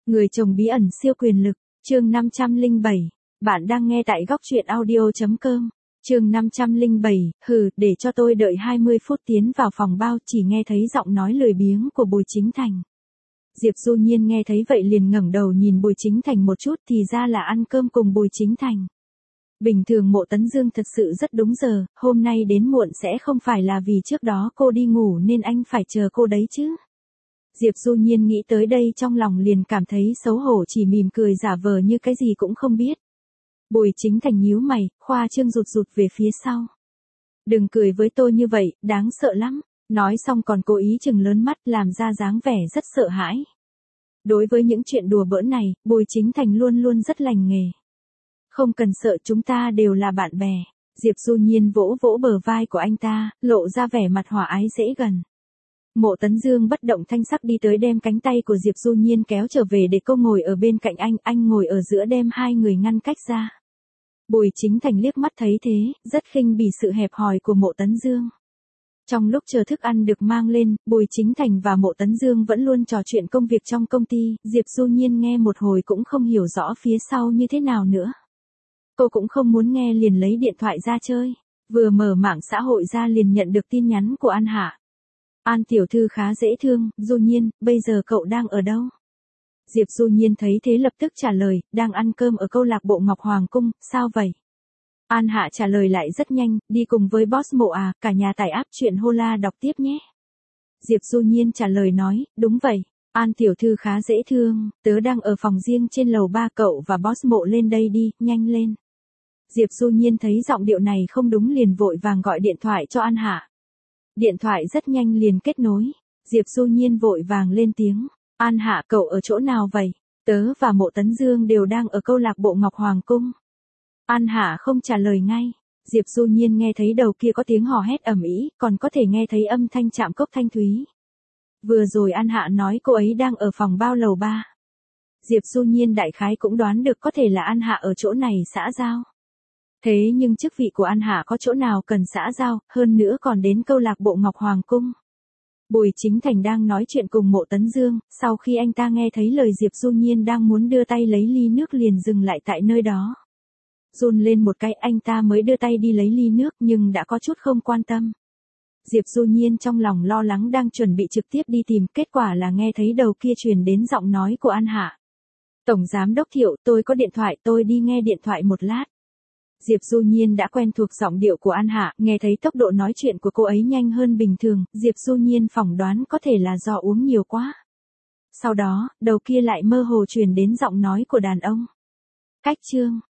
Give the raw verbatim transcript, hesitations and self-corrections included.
Người chồng bí ẩn siêu quyền lực, chương năm trăm lẻ bảy. Bạn đang nghe tại góc truyện audio chấm com. Chương năm trăm lẻ bảy, hừ, để cho tôi đợi hai mươi phút tiến vào phòng bao, chỉ nghe thấy giọng nói lười biếng của Bùi Chính Thành. Diệp Du Nhiên nghe thấy vậy liền ngẩng đầu nhìn Bùi Chính Thành một chút, thì ra là ăn cơm cùng Bùi Chính Thành. Bình thường Mộ Tấn Dương thật sự rất đúng giờ, hôm nay đến muộn sẽ không phải là vì trước đó cô đi ngủ nên anh phải chờ cô đấy chứ. Diệp Du Nhiên nghĩ tới đây trong lòng liền cảm thấy xấu hổ, chỉ mỉm cười giả vờ như cái gì cũng không biết. Bùi Chính Thành nhíu mày, khoa trương rụt rụt về phía sau. Đừng cười với tôi như vậy, đáng sợ lắm. Nói xong còn cố ý chừng lớn mắt làm ra dáng vẻ rất sợ hãi. Đối với những chuyện đùa bỡn này, Bùi Chính Thành luôn luôn rất lành nghề. Không cần sợ, chúng ta đều là bạn bè. Diệp Du Nhiên vỗ vỗ bờ vai của anh ta, lộ ra vẻ mặt hòa ái dễ gần. Mộ Tấn Dương bất động thanh sắc đi tới đem cánh tay của Diệp Du Nhiên kéo trở về để cô ngồi ở bên cạnh anh, anh ngồi ở giữa đem hai người ngăn cách ra. Bùi Chính Thành liếc mắt thấy thế, rất khinh bỉ sự hẹp hòi của Mộ Tấn Dương. Trong lúc chờ thức ăn được mang lên, Bùi Chính Thành và Mộ Tấn Dương vẫn luôn trò chuyện công việc trong công ty, Diệp Du Nhiên nghe một hồi cũng không hiểu rõ phía sau như thế nào nữa. Cô cũng không muốn nghe liền lấy điện thoại ra chơi, vừa mở mạng xã hội ra liền nhận được tin nhắn của An Hạ. An tiểu thư khá dễ thương, Du Nhiên, bây giờ cậu đang ở đâu? Diệp Du Nhiên thấy thế lập tức trả lời, đang ăn cơm ở câu lạc bộ Ngọc Hoàng Cung, sao vậy? An Hạ trả lời lại rất nhanh, đi cùng với boss Mộ à, cả nhà tải app chuyện Hola đọc tiếp nhé. Diệp Du Nhiên trả lời nói, đúng vậy, An tiểu thư khá dễ thương, tớ đang ở phòng riêng trên lầu ba, cậu và boss Mộ lên đây đi, nhanh lên. Diệp Du Nhiên thấy giọng điệu này không đúng liền vội vàng gọi điện thoại cho An Hạ. Điện thoại rất nhanh liền kết nối, Diệp Du Nhiên vội vàng lên tiếng, An Hạ cậu ở chỗ nào vậy? Tớ và Mộ Tấn Dương đều đang ở câu lạc bộ Ngọc Hoàng Cung. An Hạ không trả lời ngay, Diệp Du Nhiên nghe thấy đầu kia có tiếng hò hét ầm ĩ, còn có thể nghe thấy âm thanh chạm cốc thanh thúy. Vừa rồi An Hạ nói cô ấy đang ở phòng bao lầu ba. Diệp Du Nhiên đại khái cũng đoán được có thể là An Hạ ở chỗ này xã giao. Thế nhưng chức vị của An Hạ có chỗ nào cần xã giao, hơn nữa còn đến câu lạc bộ Ngọc Hoàng Cung. Bùi Chính Thành đang nói chuyện cùng Mộ Tấn Dương, sau khi anh ta nghe thấy lời Diệp Du Nhiên đang muốn đưa tay lấy ly nước liền dừng lại tại nơi đó. Run lên một cái anh ta mới đưa tay đi lấy ly nước nhưng đã có chút không quan tâm. Diệp Du Nhiên trong lòng lo lắng đang chuẩn bị trực tiếp đi tìm, kết quả là nghe thấy đầu kia truyền đến giọng nói của An Hạ. Tổng Giám Đốc Thiệu, tôi có điện thoại, tôi đi nghe điện thoại một lát. Diệp Du Nhiên đã quen thuộc giọng điệu của An Hạ, nghe thấy tốc độ nói chuyện của cô ấy nhanh hơn bình thường, Diệp Du Nhiên phỏng đoán có thể là do uống nhiều quá. Sau đó, đầu kia lại mơ hồ truyền đến giọng nói của đàn ông. Cách chương